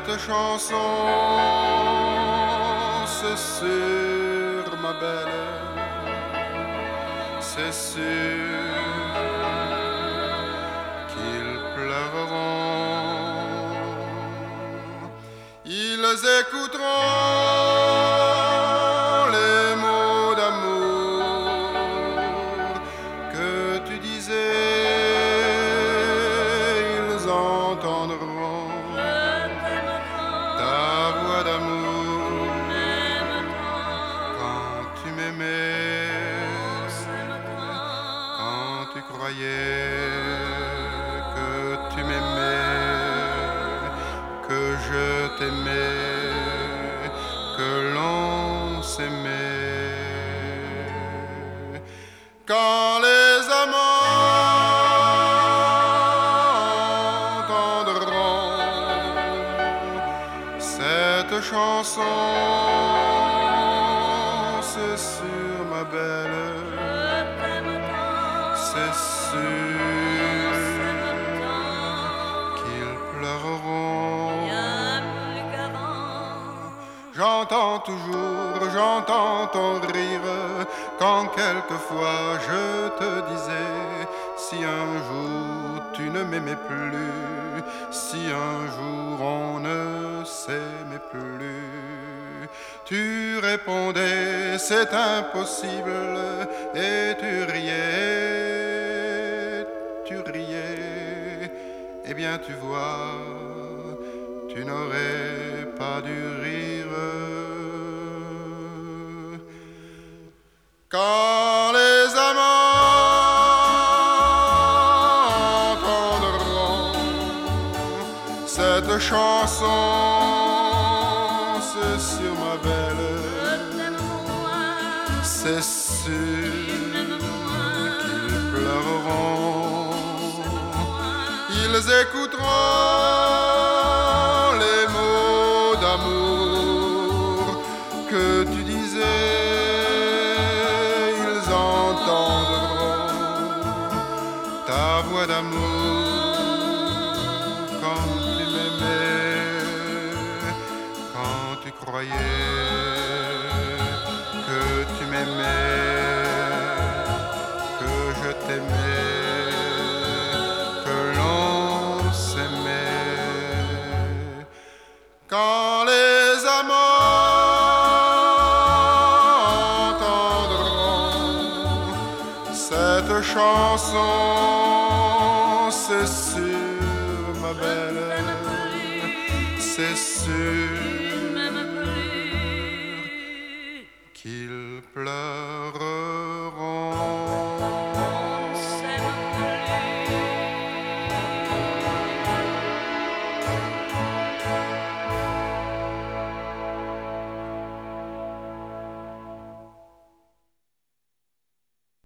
Cette chanson, c'est sûr, ma belle, c'est sûr qu'ils pleureront. Ils écouteront les mots d'amour que tu disais, ils entendront ta voix d'amour quand tu m'aimais, quand tu croyais que tu m'aimais, que je t'aimais, que l'on s'aimait. Quand les amants entendront cette chanson, c'est sûr, ma belle, c'est sûr qu'ils pleureront. J'entends ton rire quand quelquefois je te disais, si un jour tu ne m'aimais plus, si un jour on ne s'aimait plus, tu répondais c'est impossible et tu riais, eh bien tu vois, tu n'aurais pas dû rire. Quand les amants entendront cette chanson, c'est sûr, ma belle, c'est sûr qu'ils pleureront. Ils écouteront les mots d'amour que tu disais, ils entendront ta voix d'amour quand tu m'aimais, quand tu croyais que tu m'aimais, que je t'aimais, que l'on s'aimait. Quand les amants entendront cette chanson, c'est sûr, ma belle, c'est sûr qu'ils pleurent.